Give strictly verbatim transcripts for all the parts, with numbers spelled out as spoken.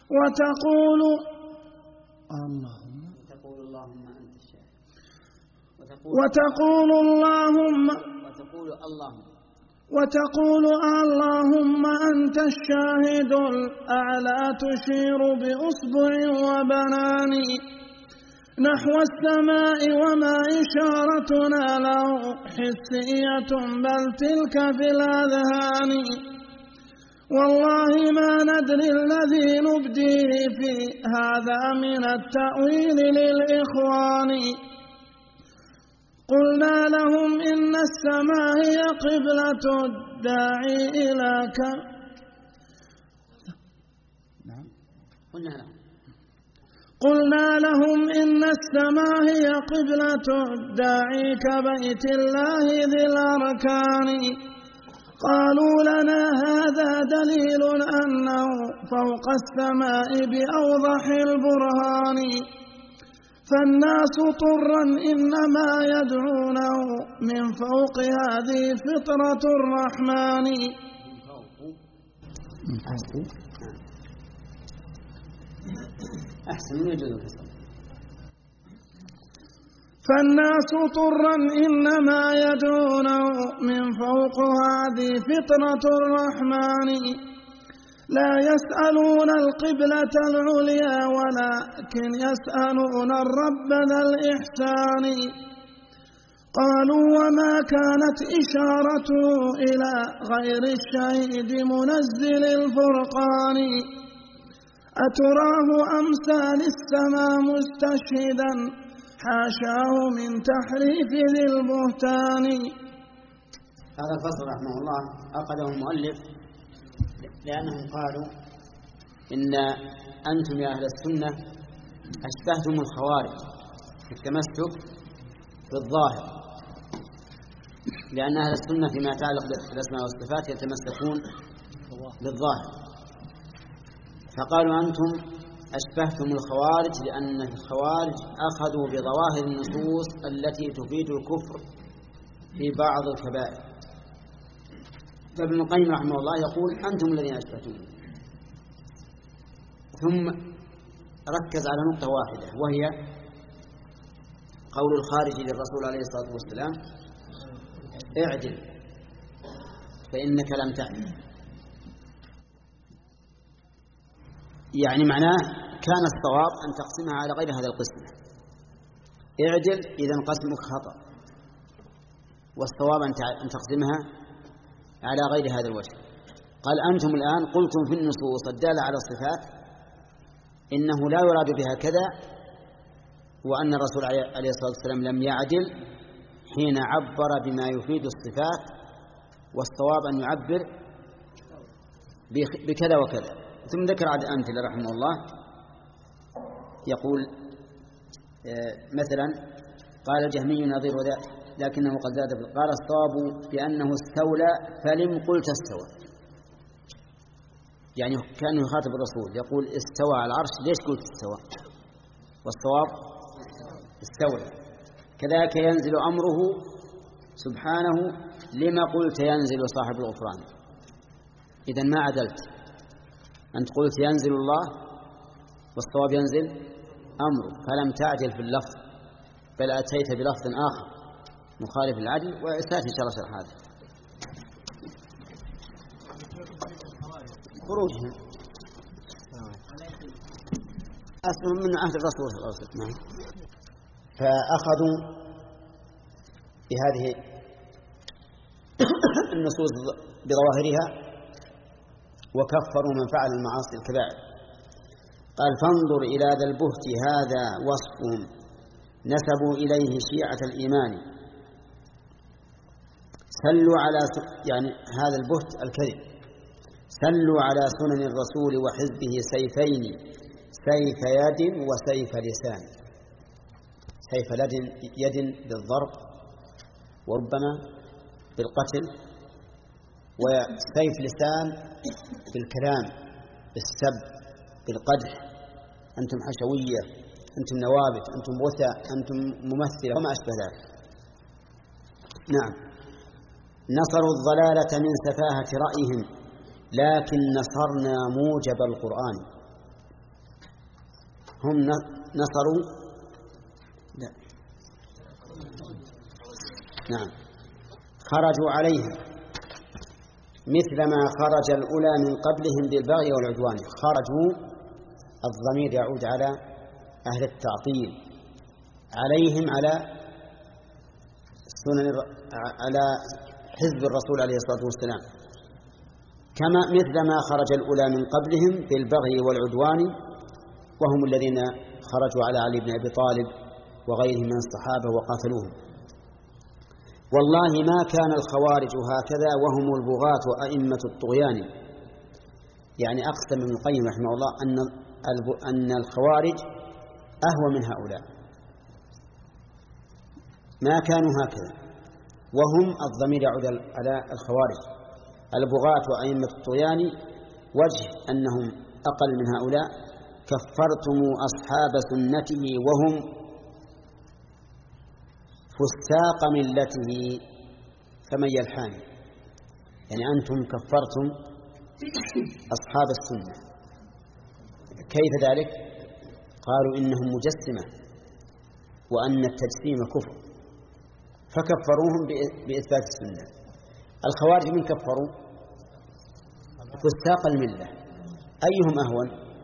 وتقول اللهم وتقول اللهم أنت الشاهد وتقول اللهم وتقول اللهم وتقول اللهم أنت الشاهد الأعلى تشير بأصبع وبنان نحو السماء وما إشارتنا له حسية بل تلك في الأذهان والله ما ندري الذي نبديه في هذا من التأويل للإخوان قلنا لهم إن السماء هي قبلة الداعي إلى ك نعم قلنا لهم قلنا لهم إن السماء هي قبلة الداعي كبيت الله ذي الأركان قالوا لنا هذا دليل أنه فوق السماء بأوضح البرهان فالناس طرا إنما يدعونه من فوق هذه فطرة الرحمن أحسن يجوز فالناس طرا إنما يدعونه من فوق هذه فطرة الرحمن لا يسألون القبلة العليا ولكن يسألون الرب ذا الإحسان قالوا وما كانت إشارته إلى غير الشهيد منزل الفرقان أتراه أمثال السماء مستشهدا حاشاه من تحريف ذي البهتان. هذا الفصل رحمه الله أخذه المؤلف لأنهم قالوا إن أنتم يا أهل السنة أشبهتم الخوارج في التمسك بالظاهر، لأن أهل السنة فيما يتعلق بالأسماء والصفات يتمسكون بالظاهر، فقالوا أنتم أشبهتم الخوارج لأن الخوارج أخذوا بظواهر النصوص التي تفيد الكفر في بعض الكبائر. فابن القيم رحمه الله يقول أنتم الذين أشبهتم، ثم ركز على نقطة واحدة وهي قول الخارج للرسول عليه الصلاة والسلام اعدل فإنك لم تعدل، يعني معناه كان الصواب أن تقسمها على غير هذا القسم، اعدل إذا قسمك خطأ، والصواب أن تقسمها على غير هذا الوجه. قال أنتم الآن قلتم في النصوص الدالة على الصفات إنه لا يراد بها كذا، وأن الرسول عليه الصلاة والسلام لم يعدل حين عبر بما يفيد الصفات، والصواب أن يعبر بكذا وكذا. ثم ذكر عد أمثلة رحمه الله، يقول مثلا قال الجهمي نظير ذلك لكنه قد زاد، قال الصواب بأنه استولى فلم قلت استوى، يعني كان يخاطب الرسول يقول استوى على العرش ليش قلت استوى، والصواب استولى. كذلك ينزل أمره سبحانه لما قلت ينزل صاحب الغفران، إذن ما عدلت، أنت قلت ينزل الله والصواب ينزل أمره، فلم تعدل في اللفظ بل أتيت بلفظ آخر مخالف العدل، وسيأتي إن شاء الله شرح هذا. خروجهم أصلهم من عهد الرسول صلى الله عليه وسلم، فأخذوا بهذه النصوص بظواهرها وكفروا من فعل المعاصي الكبائر. قال فانظر إلى ذا البهت هذا وصفهم نسبوا إليه شيعة الإيمان، سلوا على س... يعني هذا البهت الكذب، سلوا على سنن الرسول وحزبه سيفين، سيف يد وسيف لسان، سيف يد بالضرب وربما بالقتل، وسيف لسان بالكلام بالسب بالقدح، أنتم حشوية، أنتم نوابت، أنتم وثى، أنتم ممثلة وما أشبه ذلك. نعم، نصروا الضلالة من سفاهة رأيهم لكن نصرنا موجب القرآن. هم نصروا لا. نعم خرجوا عليها مثل ما خرج الأولى من قبلهم بالبغي والعدوان. خرجوا الضمير يعود على أهل التعطيل، عليهم على سنن على حزب الرسول عليه الصلاة والسلام، كما مثل ما خرج الأولى من قبلهم بالبغي والعدوان، وهم الذين خرجوا على علي بن أبي طالب وغيرهم من الصحابة وقاتلوهم. والله ما كان الخوارج هكذا وهم البغاة وأئمة الطغيان. يعني أقسم ابن القيم رحمه الله أن أن الخوارج أهوى من هؤلاء، ما كانوا هكذا، وهم الضمير يعود على الخوارج البغاة وأئمة الطغيان. وجه أنهم أقل من هؤلاء: كفرتم أصحاب سنته وهم فساق ملته فمن يلحاني. يعني أنتم كفرتم أصحاب السنة. كيف ذلك؟ قالوا إنهم مجسمة وأن التجسيم كفر، فكفروهم بإثبات السنة. الخوارج من كفروا؟ فساق الملة. أيهم أهون؟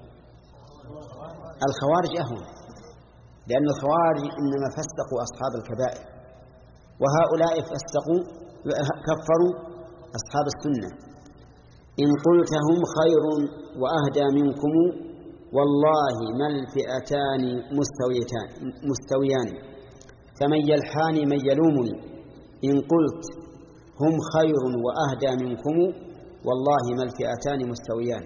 الخوارج أهون، لأن الخوارج إنما فسقوا أصحاب الكبائر، وهؤلاء فسقوا كفروا أصحاب السنة. إن قلت هم خير وأهدى منكم والله ما الفئتان مستويتان مستويان فمن يلحاني من يلومني. إن قلت هم خير وأهدى منكم والله ما الفئتان مستويان.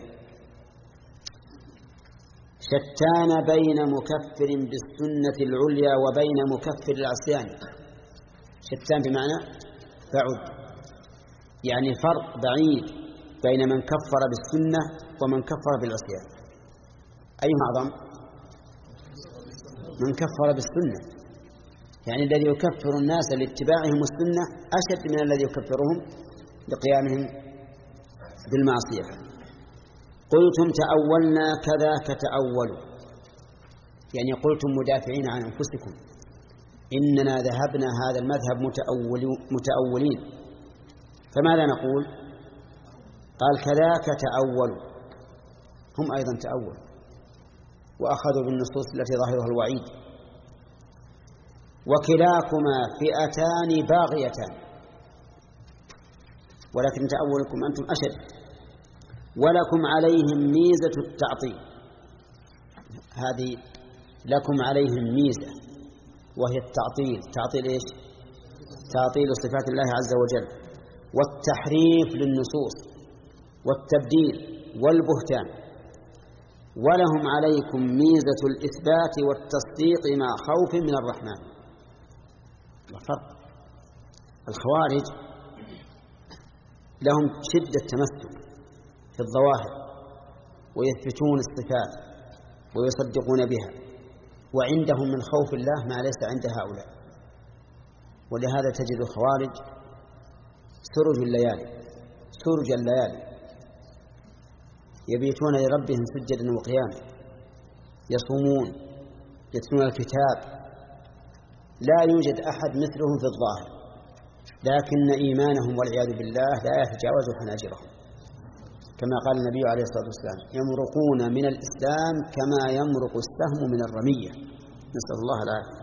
شتان بين مكفر بالسنة العليا وبين مكفر العصيان. شتان بمعنى بعد، يعني فرق بعيد بين من كفر بالسنة ومن كفر بالعصيان. أيهما أعظم؟ من كفر بالسنة، يعني الذي يكفر الناس لاتباعهم السنة أشد من الذي يكفرهم لقيامهم بالمعصية. قلتم تأولنا كذاك تأولوا، يعني قلتم مدافعين عن أنفسكم إننا ذهبنا هذا المذهب متأولين. فماذا نقول؟ قال كذاك تأولوا، هم أيضا تأولوا وأخذوا بالنصوص التي ظاهرها الوعيد. وكلاكما فئتان باغيتان، ولكن تأولكم أنتم أشد، ولكم عليهم ميزة التعطيل. هذه لكم عليهم ميزة وهي التعطيل. تعطيل إيش؟ تعطيل صفات الله عز وجل، والتحريف للنصوص، والتبديل والبهتان. ولهم عليكم ميزة الإثبات والتصديق مع خوف من الرحمن. الفرق: الخوارج لهم شدة تمسك في الظواهر ويثبتون الصفات ويصدقون بها، وعندهم من خوف الله ما ليس عند هؤلاء. ولهذا تجد الخوارج سرج الليالي سرج الليالي يبيتون لربهم سجدا وقياما، يصومون، يتلون الكتاب، لا يوجد أحد مثلهم في الظاهر، لكن إيمانهم والعياذ بالله لا يتجاوز حناجرهم، كما قال النبي عليه الصلاة والسلام: يمرقون من الإسلام كما يمرق السهم من الرمية. نسأل الله العافية.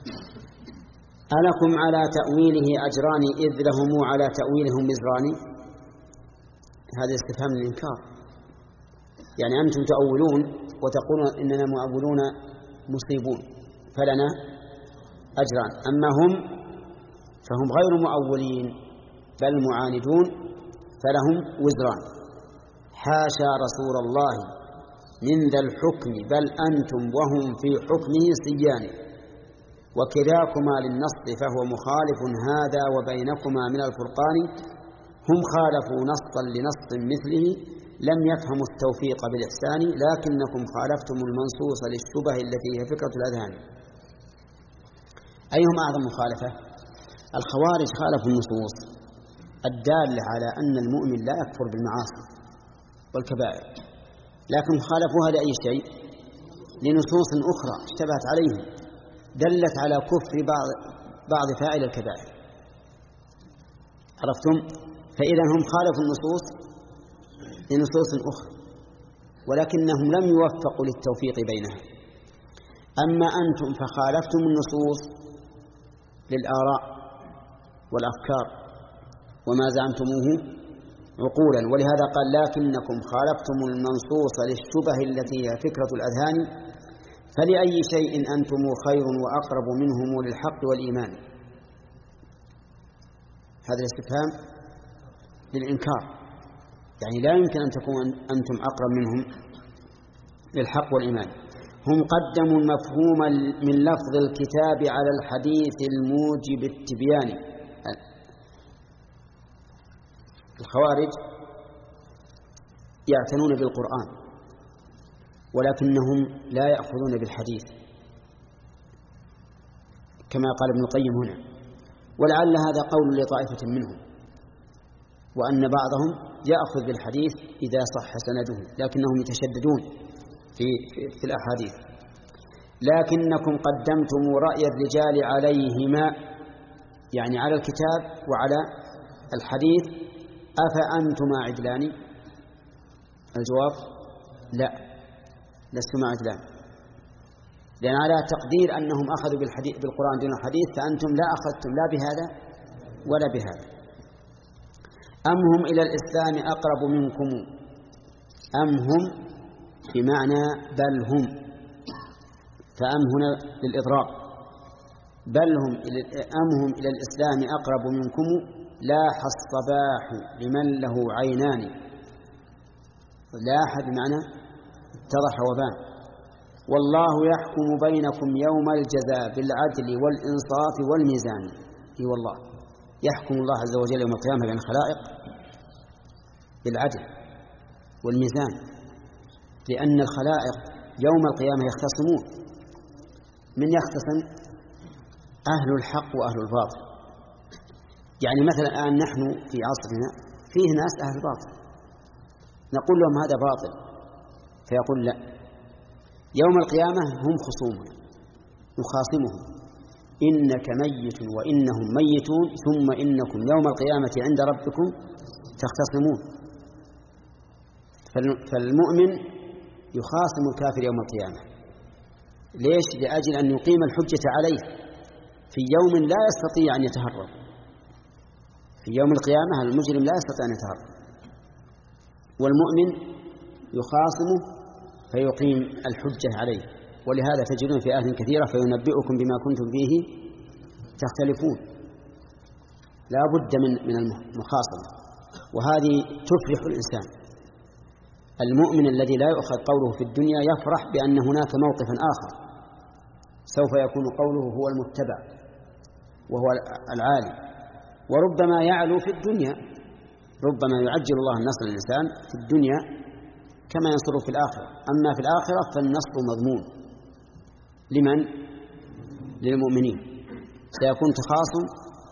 ألكم على تأويله أجران إذ لهم على تأويلهم وزران. هذا استفهام الإنكار، يعني أنتم تأولون وتقولون إننا مؤولون مصيبون فلنا أجران، أما هم فهم غير مؤولين بل معاندون فلهم وزران. حاشا رسول الله من ذا الحكم بل أنتم وهم في حكمه سيان، وكلاكما للنص فهو مخالف هذا وبينكما من الفرقان. هم خالفوا نصا لنص مثله لم يفهموا التوفيق بالإحسان، لكنكم خالفتم المنصوص للشبه التي هي فكرة الأذهان. أيهم أعظم مخالفة؟ الخوارج خالفوا النصوص الدالة على أن المؤمن لا يكفر بالمعاصي والكبائر، لكن خالفوها لأي شيء؟ لنصوص أخرى اشتبهت عليهم دلت على كفر بعض بعض فاعل الكبائر. عرفتم؟ فإذا هم خالفوا النصوص لنصوص أخرى ولكنهم لم يوفقوا للتوفيق بينها. أما أنتم فخالفتم النصوص للآراء والأفكار وما زعمتموه عقولا، ولهذا قال لكنكم خالفتم المنصوص للشبه التي هي فكرة الأذهان، فلأي شيء أنتم خير وأقرب منهم للحق والإيمان. هذا الاستفهام للإنكار، يعني لا يمكن أن تكون أنتم أقرب منهم للحق والإيمان. هم قدموا المفهوم من لفظ الكتاب على الحديث الموجب التبيان. الخوارج يعتنون بالقرآن ولكنهم لا يأخذون بالحديث كما قال ابن القيم هنا، ولعل هذا قول لطائفة منهم، وأن بعضهم يأخذ بالحديث إذا صح سنده لكنهم يتشددون في, في, في الأحاديث. لكنكم قدمتم رأي الرجال عليهما، يعني على الكتاب وعلى الحديث، أفأنتما عدلان؟ الجواب لا، لستما عدلان، لأن على تقدير أنهم أخذوا بالحديث بالقرآن دون الحديث فأنتم لا أخذتم لا بهذا ولا بهذا. أم هم إلى الإسلام أقرب منكم؟ أم هم بمعنى بل هم، فأم هنا للإضراب، بل هم أم هم إلى الإسلام أقرب منكم لاح الصباح لمن له عينان. لاح بمعنى اتضح وبان. والله يحكم بينكم يوم الجزاء بالعدل والإنصاف والميزان. اي والله يحكم الله عز وجل يوم القيامة بين الخلائق بالعدل والميزان، لأن الخلائق يوم القيامة يختصمون. من يختصم؟ أهل الحق وأهل الباطل. يعني مثلا الآن نحن في عصرنا فيه ناس أهل باطل، نقول لهم هذا باطل فيقول لا. يوم القيامة هم خصومنا نخاصمهم، إنك ميت وإنهم ميتون ثم إنكم يوم القيامة عند ربكم تختصمون. فالمؤمن يخاصم الكافر يوم القيامة. ليش؟ لأجل أن يقيم الحجة عليه في يوم لا يستطيع أن يتهرب. في يوم القيامة المجرم لا يستطيع أن يتهرب، والمؤمن يخاصمه فيقيم الحجة عليه. ولهذا تجدون في آيات كثيرة فينبئكم بما كنتم فيه تختلفون. لا بد من من المخاصمة، وهذه تفرح الإنسان. المؤمن الذي لا يؤخذ قوله في الدنيا يفرح بأن هناك موقفا آخر سوف يكون قوله هو المتبع وهو العالي، وربما يعلو في الدنيا، ربما يعجل الله النصر للإنسان في الدنيا كما ينصره في الآخرة. أما في الآخرة فالنصر مضمون لمن؟ للمؤمنين. سيكون تخاصم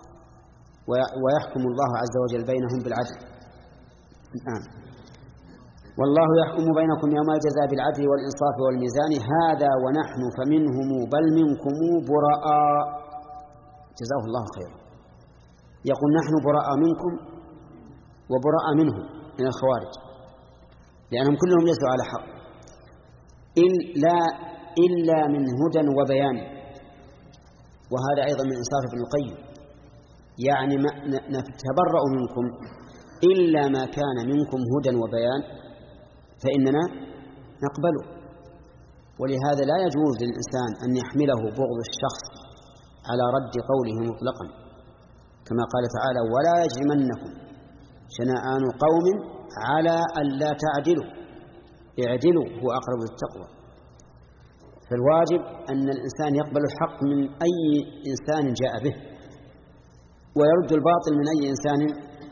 ويحكم الله عز وجل بينهم بالعدل. الآن والله يحكم بينكم يوم الجزاء بالعدل والإنصاف والميزان هذا ونحن فمنهم بل منكم براء. جزاه الله خيرا. يقول نحن براء منكم وبراء منهم من الخوارج، لأنهم كلهم ليسوا على حق إلا, إلا من هدى وبيان. وهذا أيضا من إنصاف ابن القيم، يعني نتبرأ منكم إلا ما كان منكم هدى وبيان فإننا نقبله. ولهذا لا يجوز للإنسان أن يحمله بغض الشخص على رد قوله مطلقا، كما قال تعالى ولا يجرمنكم شنآن قوم على أن لا تعدلوا اعدلوا هو أقرب للتقوى. فالواجب أن الإنسان يقبل الحق من أي إنسان جاء به ويرد الباطل من أي إنسان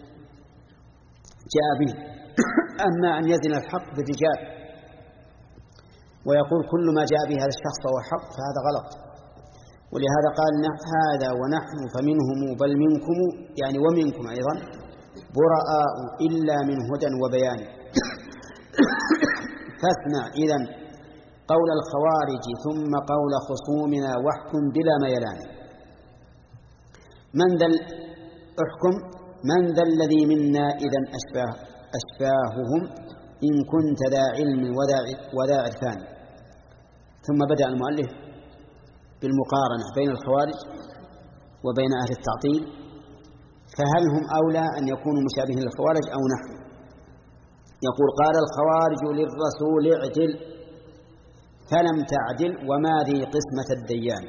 جاء به. أما أن يزن الحق بالرجال ويقول كل ما جاء به هذا الشخص هو حق فهذا غلط. ولهذا قال هذا ونحن فمنهم بل منكم، يعني ومنكم أيضا براء إلا من هدى وبيان. فاسمع إذن قول الخوارج ثم قول خصومنا واحكم بلا ميلان. من ذا احكم من ذا الذي منا إذا أشباه أشباههم إن كنت ذا علم وذا عرفان. ثم بدأ المؤلف بالمقارنة بين الخوارج وبين أهل التعطيل، فهل هم أولى أن يكونوا مشابهين للخوارج أو نحن؟ يقول: قال الخوارج للرسول اعدل فلم تعدل وما ذي قسمة الديان.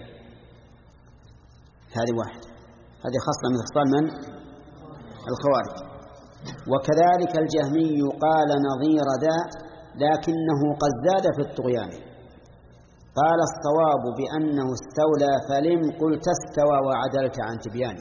هذه واحد، هذه خاصة من خصال من؟ الخوارج. وكذلك الجهمي قال نظير ذا لكنه قد زاد في الطغيان. قال الصواب بأنه استولى فلم قلت استوى وعدلت عن تبيان.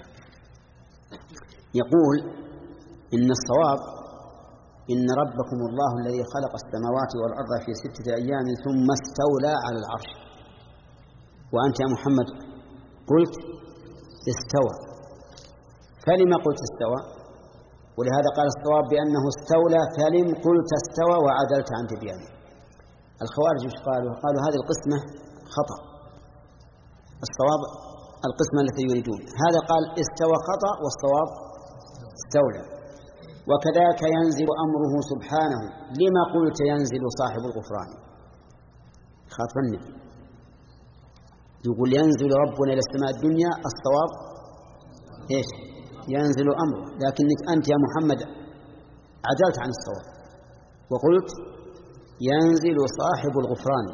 يقول إن الصواب إن ربكم الله الذي خلق السماوات والأرض في ستة أيام ثم استولى على العرش، وأنت يا محمد قلت استوى، فلما قلت استوى؟ ولهذا قال الصواب بأنه استولى فلم قلت استوى وعدلت عن تبيانه. الخوارج مش قالوا؟ قالوا هذه القسمة خطأ، الصواب القسمة التي يريدون. هذا قال استوى خطأ والصواب استولى. وكذاك ينزل أمره سبحانه لما قلت ينزل صاحب الغفران. خاطب النبي يقول ينزل ربنا إلى السماء الدنيا، الصواب إيش؟ ينزل أمره، لكنك أنت يا محمد عدلت عن الصواب وقلت ينزل صاحب الغفران.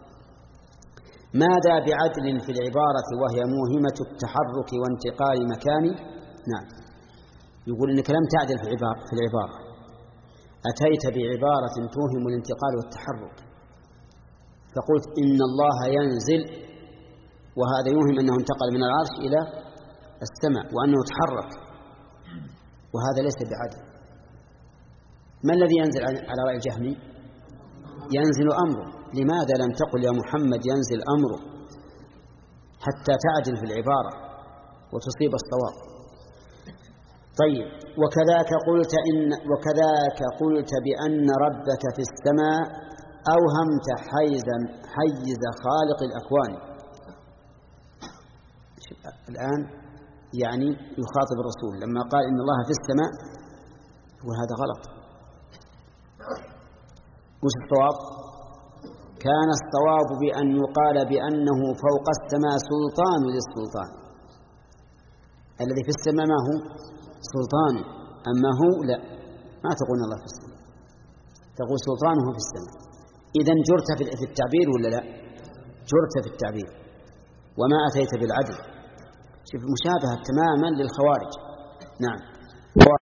ماذا بعدل في العبارة وهي موهمة التحرك وانتقال مكان؟ نعم، يقول إنك لم تعدل في العبارة, في العبارة. أتيت بعبارة توهم الانتقال والتحرك، فقلت إن الله ينزل، وهذا يوهم أنه انتقل من العرش إلى السماء وأنه تحرك، وهذا ليس بعدل. ما الذي ينزل على رأي الجهمي؟ ينزل أمره. لماذا لم تقل يا محمد ينزل أمره حتى تعدل في العبارة وتصيب الصواب؟ طيب، وكذاك قلت إن وكذاك قلت بأن ربك في السماء أوهمت حيزا حيز خالق الأكوان. الآن يعني يخاطب الرسول لما قال إن الله في السماء، وهذا غلط. وش الصواب؟ كان الصواب بأن يقال بأنه فوق السماء سلطان للسلطان. الذي في السماء ما هو؟ سلطان. أما هو لا، ما تقول الله في السماء، تقول سلطانه في السماء. إذن جرت في التعبير ولا لا؟ جرت في التعبير وما أتيت بالعدل. شوف مشابهة تماما للخوارج. نعم.